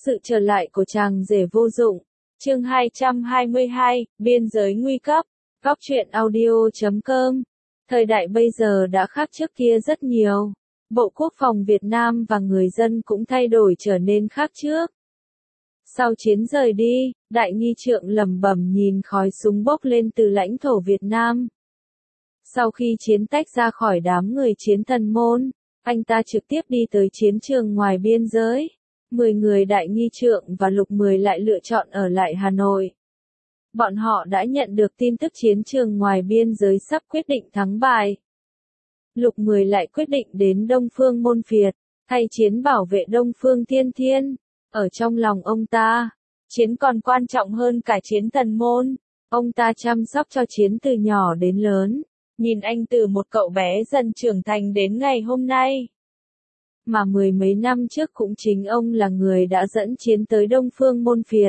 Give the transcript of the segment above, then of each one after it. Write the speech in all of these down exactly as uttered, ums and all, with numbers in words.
Sự trở lại của chàng rể vô dụng. Chương hai trăm hai mươi hai, biên giới nguy cấp. Góc truyện audio chấm com. Thời đại bây giờ đã khác trước kia rất nhiều. Bộ Quốc phòng Việt Nam và người dân cũng thay đổi trở nên khác trước. Sau chiến rời đi, Đại Nghi Trượng lẩm bẩm nhìn khói súng bốc lên từ lãnh thổ Việt Nam. Sau khi chiến tách ra khỏi đám người chiến Thần Môn, anh ta trực tiếp đi tới chiến trường ngoài biên giới. Mười người Đại Nghi Trượng và Lục Mười lại lựa chọn ở lại Hà Nội. Bọn họ đã nhận được tin tức chiến trường ngoài biên giới sắp quyết định thắng bại. Lục Mười lại quyết định đến Đông Phương Môn Phiệt, thay chiến bảo vệ Đông Phương Thiên Thiên. Ở trong lòng ông ta, chiến còn quan trọng hơn cả chiến Thần Môn. Ông ta chăm sóc cho chiến từ nhỏ đến lớn, nhìn anh từ một cậu bé dần trưởng thành đến ngày hôm nay. Mà mười mấy năm trước cũng chính ông là người đã dẫn chiến tới Đông Phương Môn Phiệt.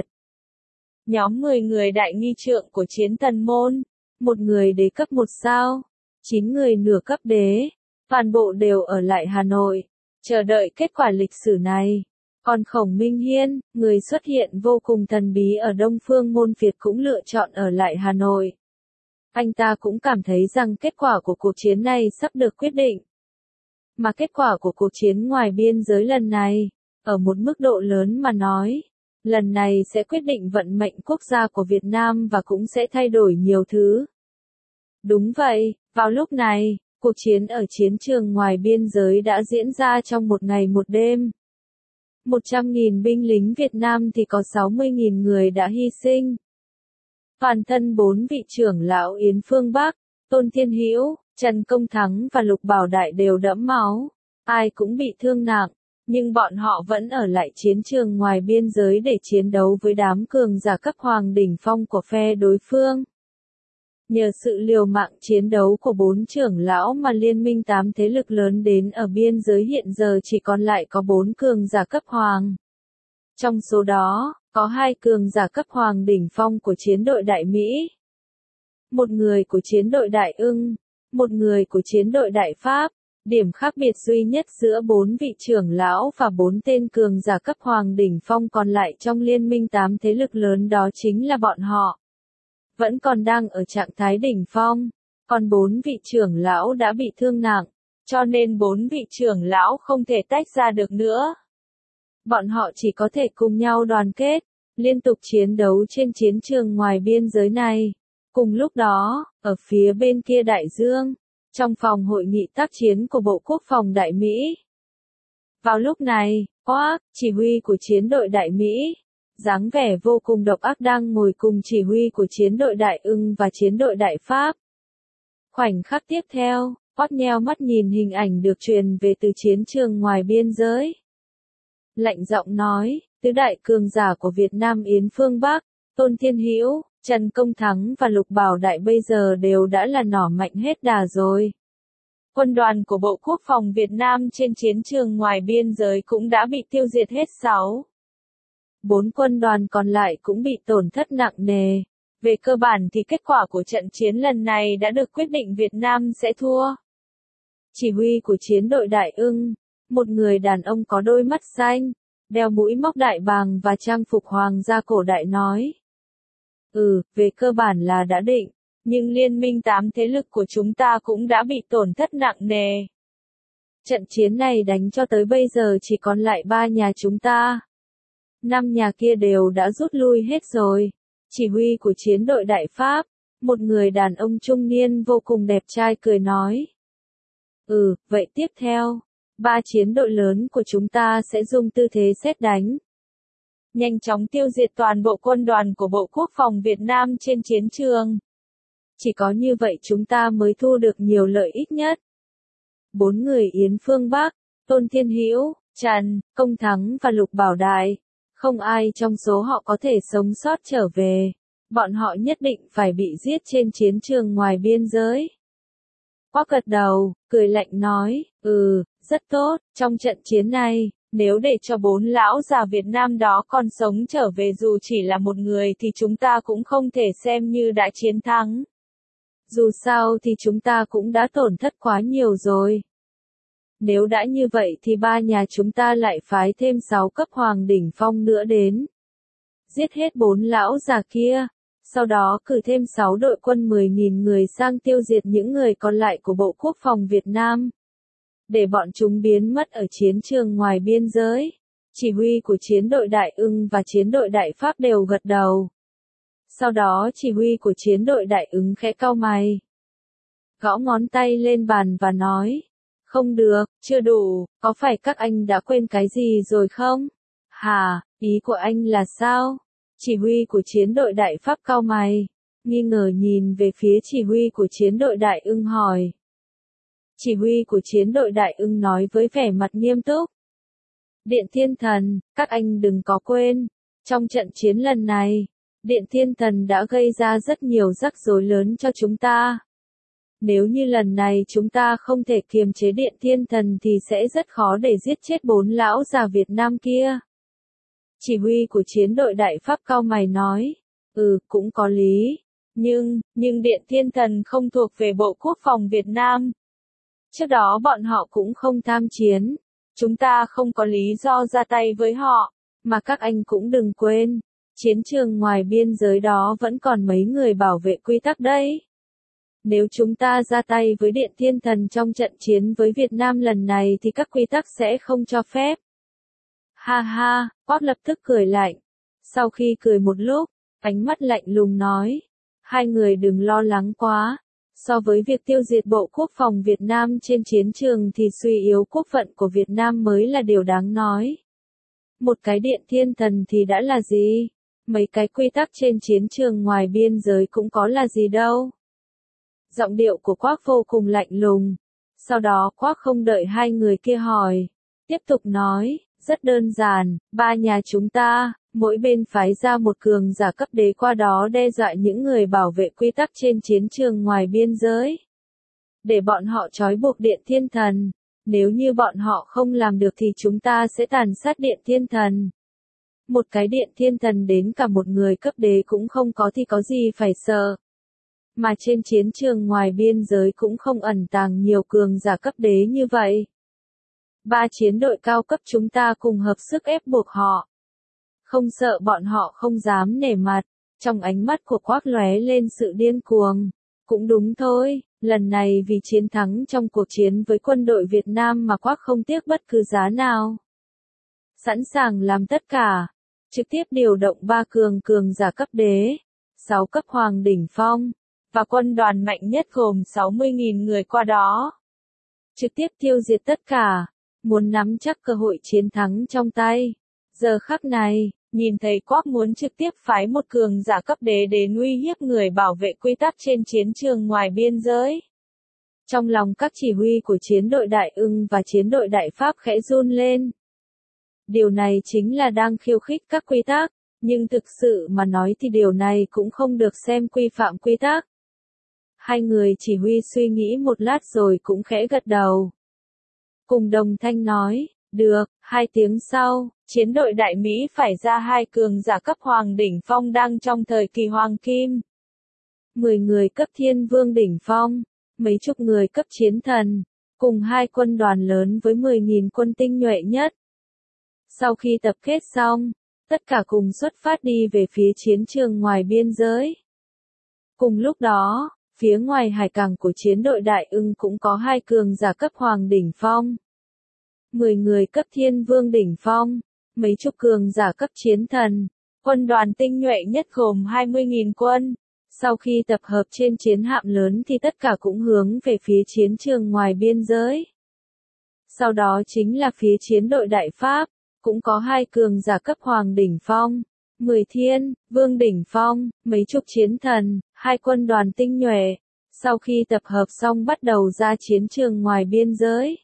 Nhóm mười người Đại Nghi Trượng của chiến Thần Môn, một người đế cấp một sao, chín người nửa cấp đế, toàn bộ đều ở lại Hà Nội, chờ đợi kết quả lịch sử này. Còn Khổng Minh Hiên, người xuất hiện vô cùng thần bí ở Đông Phương Môn Phiệt cũng lựa chọn ở lại Hà Nội. Anh ta cũng cảm thấy rằng kết quả của cuộc chiến này sắp được quyết định. Mà kết quả của cuộc chiến ngoài biên giới lần này, ở một mức độ lớn mà nói, lần này sẽ quyết định vận mệnh quốc gia của Việt Nam và cũng sẽ thay đổi nhiều thứ. Đúng vậy, vào lúc này, cuộc chiến ở chiến trường ngoài biên giới đã diễn ra trong một ngày một đêm. một trăm nghìn binh lính Việt Nam thì có sáu mươi nghìn người đã hy sinh. Toàn thân bốn vị trưởng lão Yến Phương Bắc, Tôn Thiên Hữu, Trần Công Thắng và Lục Bảo Đại đều đẫm máu, ai cũng bị thương nặng, nhưng bọn họ vẫn ở lại chiến trường ngoài biên giới để chiến đấu với đám cường giả cấp hoàng đỉnh phong của phe đối phương. Nhờ sự liều mạng chiến đấu của bốn trưởng lão mà liên minh tám thế lực lớn đến ở biên giới hiện giờ chỉ còn lại có bốn cường giả cấp hoàng. Trong số đó, có hai cường giả cấp hoàng đỉnh phong của chiến đội Đại Mỹ, một người của chiến đội Đại Ưng, một người của chiến đội Đại Pháp. Điểm khác biệt duy nhất giữa bốn vị trưởng lão và bốn tên cường giả cấp hoàng đỉnh phong còn lại trong liên minh tám thế lực lớn đó chính là bọn họ vẫn còn đang ở trạng thái đỉnh phong, còn bốn vị trưởng lão đã bị thương nặng, cho nên bốn vị trưởng lão không thể tách ra được nữa. Bọn họ chỉ có thể cùng nhau đoàn kết, liên tục chiến đấu trên chiến trường ngoài biên giới này. Cùng lúc đó, ở phía bên kia đại dương, trong phòng hội nghị tác chiến của Bộ Quốc phòng Đại Mỹ. Vào lúc này, Oak, chỉ huy của chiến đội Đại Mỹ, dáng vẻ vô cùng độc ác đang ngồi cùng chỉ huy của chiến đội Đại Ưng và chiến đội Đại Pháp. Khoảnh khắc tiếp theo, Oak nheo mắt nhìn hình ảnh được truyền về từ chiến trường ngoài biên giới. Lạnh giọng nói, tứ đại cường giả của Việt Nam Yến Phương Bắc, Tôn Thiên Hữu, Trần Công Thắng và Lục Bảo Đại bây giờ đều đã là nỏ mạnh hết đà rồi. Quân đoàn của Bộ Quốc phòng Việt Nam trên chiến trường ngoài biên giới cũng đã bị tiêu diệt hết sáu. Bốn quân đoàn còn lại cũng bị tổn thất nặng nề. Về cơ bản thì kết quả của trận chiến lần này đã được quyết định Việt Nam sẽ thua. Chỉ huy của chiến đội Đại Ưng, một người đàn ông có đôi mắt xanh, đeo mũi móc đại bàng và trang phục hoàng gia cổ đại nói. Ừ, về cơ bản là đã định, nhưng liên minh tám thế lực của chúng ta cũng đã bị tổn thất nặng nề. Trận chiến này đánh cho tới bây giờ chỉ còn lại ba nhà chúng ta. Năm nhà kia đều đã rút lui hết rồi. Chỉ huy của chiến đội Đại Pháp, một người đàn ông trung niên vô cùng đẹp trai cười nói. Ừ, vậy tiếp theo, ba chiến đội lớn của chúng ta sẽ dùng tư thế sét đánh. Nhanh chóng tiêu diệt toàn bộ quân đoàn của Bộ Quốc phòng Việt Nam trên chiến trường. Chỉ có như vậy chúng ta mới thu được nhiều lợi ích nhất. Bốn người Yến Phương Bắc, Tôn Thiên Hữu, Trần, Công Thắng và Lục Bảo Đại, không ai trong số họ có thể sống sót trở về. Bọn họ nhất định phải bị giết trên chiến trường ngoài biên giới. Quắc gật đầu, cười lạnh nói, ừ, rất tốt, trong trận chiến này, nếu để cho bốn lão già Việt Nam đó còn sống trở về dù chỉ là một người thì chúng ta cũng không thể xem như đã chiến thắng. Dù sao thì chúng ta cũng đã tổn thất quá nhiều rồi. Nếu đã như vậy thì ba nhà chúng ta lại phái thêm sáu cấp hoàng đỉnh phong nữa đến. Giết hết bốn lão già kia, sau đó cử thêm sáu đội quân mười nghìn người sang tiêu diệt những người còn lại của Bộ Quốc phòng Việt Nam. Để bọn chúng biến mất ở chiến trường ngoài biên giới. Chỉ huy của chiến đội Đại Ưng và chiến đội Đại Pháp đều gật đầu. Sau đó chỉ huy của chiến đội Đại Ứng khẽ cau mày. Gõ ngón tay lên bàn và nói. Không được, chưa đủ, có phải các anh đã quên cái gì rồi không? Hả, ý của anh là sao? Chỉ huy của chiến đội Đại Pháp cau mày, nghi ngờ nhìn về phía chỉ huy của chiến đội Đại Ưng hỏi. Chỉ huy của chiến đội Đại Ưng nói với vẻ mặt nghiêm túc. Điện Thiên Thần, các anh đừng có quên, trong trận chiến lần này, Điện Thiên Thần đã gây ra rất nhiều rắc rối lớn cho chúng ta. Nếu như lần này chúng ta không thể kiềm chế Điện Thiên Thần thì sẽ rất khó để giết chết bốn lão già Việt Nam kia. Chỉ huy của chiến đội Đại Pháp cau mày nói, ừ, cũng có lý, nhưng, nhưng Điện Thiên Thần không thuộc về Bộ Quốc phòng Việt Nam. Trước đó bọn họ cũng không tham chiến, chúng ta không có lý do ra tay với họ, mà các anh cũng đừng quên, chiến trường ngoài biên giới đó vẫn còn mấy người bảo vệ quy tắc đấy. Nếu chúng ta ra tay với Điện Thiên Thần trong trận chiến với Việt Nam lần này thì các quy tắc sẽ không cho phép. Ha ha, Quác lập tức cười lạnh. Sau khi cười một lúc, ánh mắt lạnh lùng nói. Hai người đừng lo lắng quá. So với việc tiêu diệt Bộ Quốc phòng Việt Nam trên chiến trường thì suy yếu quốc phận của Việt Nam mới là điều đáng nói. Một cái Điện Thiên Thần thì đã là gì? Mấy cái quy tắc trên chiến trường ngoài biên giới cũng có là gì đâu. Giọng điệu của Quác vô cùng lạnh lùng. Sau đó Quác không đợi hai người kia hỏi. Tiếp tục nói, rất đơn giản, ba nhà chúng ta, mỗi bên phái ra một cường giả cấp đế qua đó đe dọa những người bảo vệ quy tắc trên chiến trường ngoài biên giới. Để bọn họ trói buộc Điện Thiên Thần. Nếu như bọn họ không làm được thì chúng ta sẽ tàn sát Điện Thiên Thần. Một cái Điện Thiên Thần đến cả một người cấp đế cũng không có thì có gì phải sợ. Mà trên chiến trường ngoài biên giới cũng không ẩn tàng nhiều cường giả cấp đế như vậy. Ba chiến đội cao cấp chúng ta cùng hợp sức ép buộc họ. Không sợ bọn họ không dám nể mặt. Trong ánh mắt của Quác lóe lên sự điên cuồng. Cũng đúng thôi, lần này vì chiến thắng trong cuộc chiến với quân đội Việt Nam mà Quác không tiếc bất cứ giá nào. Sẵn sàng làm tất cả. Trực tiếp điều động ba cường cường giả cấp đế, sáu cấp hoàng đỉnh phong, và quân đoàn mạnh nhất gồm sáu mươi nghìn người qua đó. Trực tiếp tiêu diệt tất cả, muốn nắm chắc cơ hội chiến thắng trong tay. Giờ khắc này, nhìn thấy Quác muốn trực tiếp phái một cường giả cấp đế đến uy hiếp người bảo vệ quy tắc trên chiến trường ngoài biên giới. Trong lòng các chỉ huy của chiến đội Đại Ưng và chiến đội Đại Pháp khẽ run lên. Điều này chính là đang khiêu khích các quy tắc, nhưng thực sự mà nói thì điều này cũng không được xem quy phạm quy tắc. Hai người chỉ huy suy nghĩ một lát rồi cũng khẽ gật đầu. Cùng đồng thanh nói, được, hai tiếng sau, chiến đội Đại Mỹ phải ra hai cường giả cấp hoàng đỉnh phong đang trong thời kỳ hoàng kim. Mười người cấp thiên vương đỉnh phong, mấy chục người cấp chiến thần, cùng hai quân đoàn lớn với mười nghìn quân tinh nhuệ nhất. Sau khi tập kết xong, tất cả cùng xuất phát đi về phía chiến trường ngoài biên giới. Cùng lúc đó, phía ngoài hải cảng của chiến đội Đại Ưng cũng có hai cường giả cấp hoàng đỉnh phong. Mười người cấp thiên vương đỉnh phong, mấy chục cường giả cấp chiến thần, quân đoàn tinh nhuệ nhất gồm hai mươi nghìn quân. Sau khi tập hợp trên chiến hạm lớn thì tất cả cũng hướng về phía chiến trường ngoài biên giới. Sau đó chính là phía chiến đội Đại Pháp. Cũng có hai cường giả cấp hoàng đỉnh phong, mười thiên, vương đỉnh phong, mấy chục chiến thần, hai quân đoàn tinh nhuệ. Sau khi tập hợp xong bắt đầu ra chiến trường ngoài biên giới.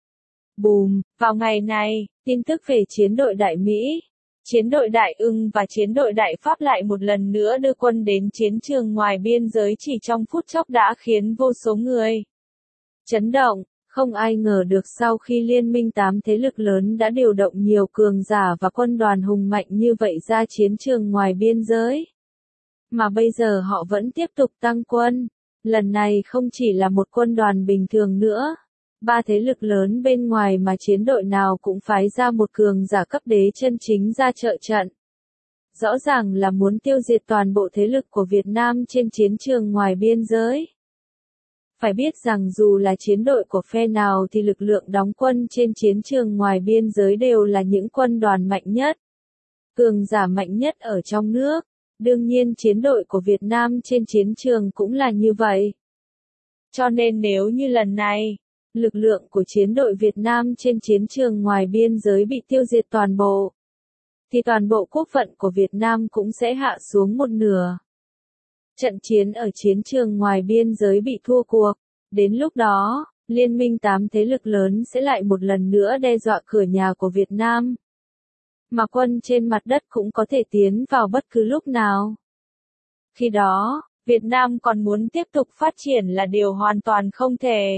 Bùm, vào ngày này, tin tức về chiến đội Đại Mỹ, chiến đội Đại Ưng và chiến đội Đại Pháp lại một lần nữa đưa quân đến chiến trường ngoài biên giới chỉ trong phút chốc đã khiến vô số người chấn động. Không ai ngờ được sau khi liên minh tám thế lực lớn đã điều động nhiều cường giả và quân đoàn hùng mạnh như vậy ra chiến trường ngoài biên giới. Mà bây giờ họ vẫn tiếp tục tăng quân. Lần này không chỉ là một quân đoàn bình thường nữa, ba thế lực lớn bên ngoài mà chiến đội nào cũng phái ra một cường giả cấp đế chân chính ra trợ trận. Rõ ràng là muốn tiêu diệt toàn bộ thế lực của Việt Nam trên chiến trường ngoài biên giới. Phải biết rằng dù là chiến đội của phe nào thì lực lượng đóng quân trên chiến trường ngoài biên giới đều là những quân đoàn mạnh nhất, cường giả mạnh nhất ở trong nước. Đương nhiên chiến đội của Việt Nam trên chiến trường cũng là như vậy. Cho nên nếu như lần này, lực lượng của chiến đội Việt Nam trên chiến trường ngoài biên giới bị tiêu diệt toàn bộ, thì toàn bộ quốc phận của Việt Nam cũng sẽ hạ xuống một nửa. Trận chiến ở chiến trường ngoài biên giới bị thua cuộc, đến lúc đó, liên minh tám thế lực lớn sẽ lại một lần nữa đe dọa cửa nhà của Việt Nam. Mà quân trên mặt đất cũng có thể tiến vào bất cứ lúc nào. Khi đó, Việt Nam còn muốn tiếp tục phát triển là điều hoàn toàn không thể.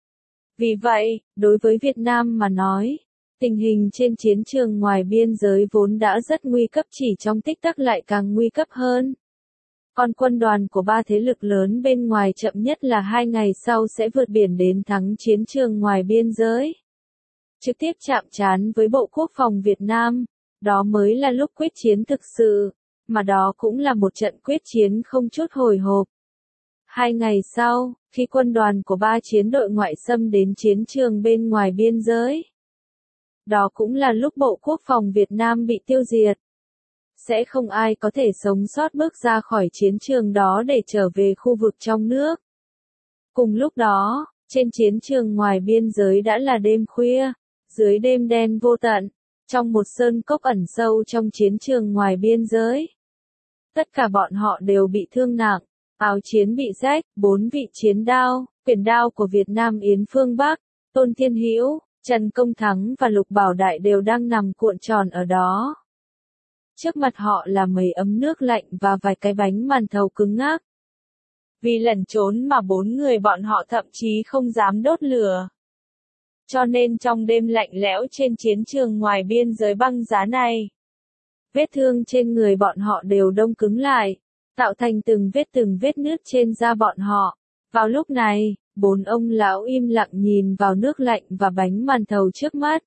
Vì vậy, đối với Việt Nam mà nói, tình hình trên chiến trường ngoài biên giới vốn đã rất nguy cấp, chỉ trong tích tắc lại càng nguy cấp hơn. Còn quân đoàn của ba thế lực lớn bên ngoài chậm nhất là hai ngày sau sẽ vượt biển đến thắng chiến trường ngoài biên giới, trực tiếp chạm trán với Bộ Quốc phòng Việt Nam. Đó mới là lúc quyết chiến thực sự, mà đó cũng là một trận quyết chiến không chút hồi hộp. Hai ngày sau, khi quân đoàn của ba chiến đội ngoại xâm đến chiến trường bên ngoài biên giới, đó cũng là lúc Bộ Quốc phòng Việt Nam bị tiêu diệt. Sẽ không ai có thể sống sót bước ra khỏi chiến trường đó để trở về khu vực trong nước. Cùng lúc đó, trên chiến trường ngoài biên giới đã là đêm khuya, dưới đêm đen vô tận, trong một sơn cốc ẩn sâu trong chiến trường ngoài biên giới. Tất cả bọn họ đều bị thương nặng, áo chiến bị rách, bốn vị chiến đao, quyền đao của Việt Nam Yến Phương Bắc, Tôn Thiên Hữu, Trần Công Thắng và Lục Bảo Đại đều đang nằm cuộn tròn ở đó. Trước mặt họ là mấy ấm nước lạnh và vài cái bánh màn thầu cứng ngắc. Vì lẩn trốn mà bốn người bọn họ thậm chí không dám đốt lửa. Cho nên trong đêm lạnh lẽo trên chiến trường ngoài biên giới băng giá này, vết thương trên người bọn họ đều đông cứng lại, tạo thành từng vết từng vết nứt trên da bọn họ. Vào lúc này, bốn ông lão im lặng nhìn vào nước lạnh và bánh màn thầu trước mắt.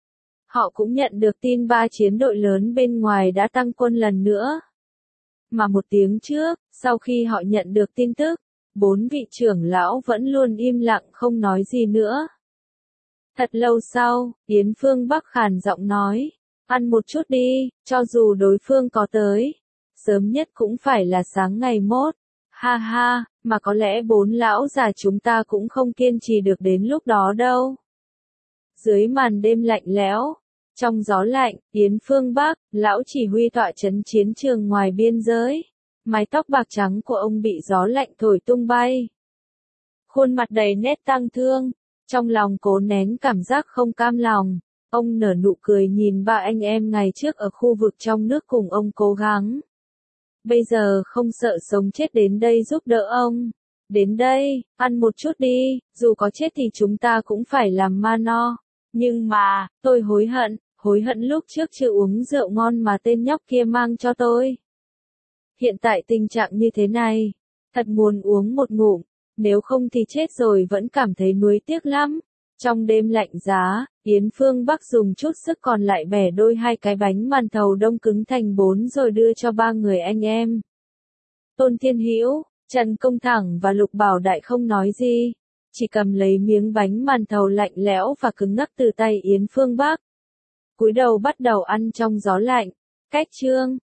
Họ cũng nhận được tin ba chiến đội lớn bên ngoài đã tăng quân lần nữa. Mà một tiếng trước, sau khi họ nhận được tin tức, bốn vị trưởng lão vẫn luôn im lặng không nói gì nữa. Thật lâu sau, Yến Phương Bắc khàn giọng nói, ăn một chút đi, cho dù đối phương có tới, sớm nhất cũng phải là sáng ngày mốt. Ha ha, mà có lẽ bốn lão già chúng ta cũng không kiên trì được đến lúc đó đâu. Dưới màn đêm lạnh lẽo, trong gió lạnh, Yến Phương Bắc, lão chỉ huy tọa trấn chiến trường ngoài biên giới. Mái tóc bạc trắng của ông bị gió lạnh thổi tung bay. Khuôn mặt đầy nét tang thương, trong lòng cố nén cảm giác không cam lòng. Ông nở nụ cười nhìn ba anh em ngày trước ở khu vực trong nước cùng ông cố gắng. Bây giờ không sợ sống chết đến đây giúp đỡ ông. Đến đây, ăn một chút đi, dù có chết thì chúng ta cũng phải làm ma no. Nhưng mà, tôi hối hận, hối hận lúc trước chưa uống rượu ngon mà tên nhóc kia mang cho tôi. Hiện tại tình trạng như thế này, thật muốn uống một ngụm, nếu không thì chết rồi vẫn cảm thấy nuối tiếc lắm. Trong đêm lạnh giá, Yến Phương Bắc dùng chút sức còn lại bẻ đôi hai cái bánh màn thầu đông cứng thành bốn rồi đưa cho ba người anh em. Tôn Thiên Hữu, Trần Công Thẳng và Lục Bảo Đại không nói gì, chỉ cầm lấy miếng bánh màn thầu lạnh lẽo và cứng ngắc từ tay Yến Phương Bắc. Cúi đầu bắt đầu ăn trong gió lạnh. Cách chương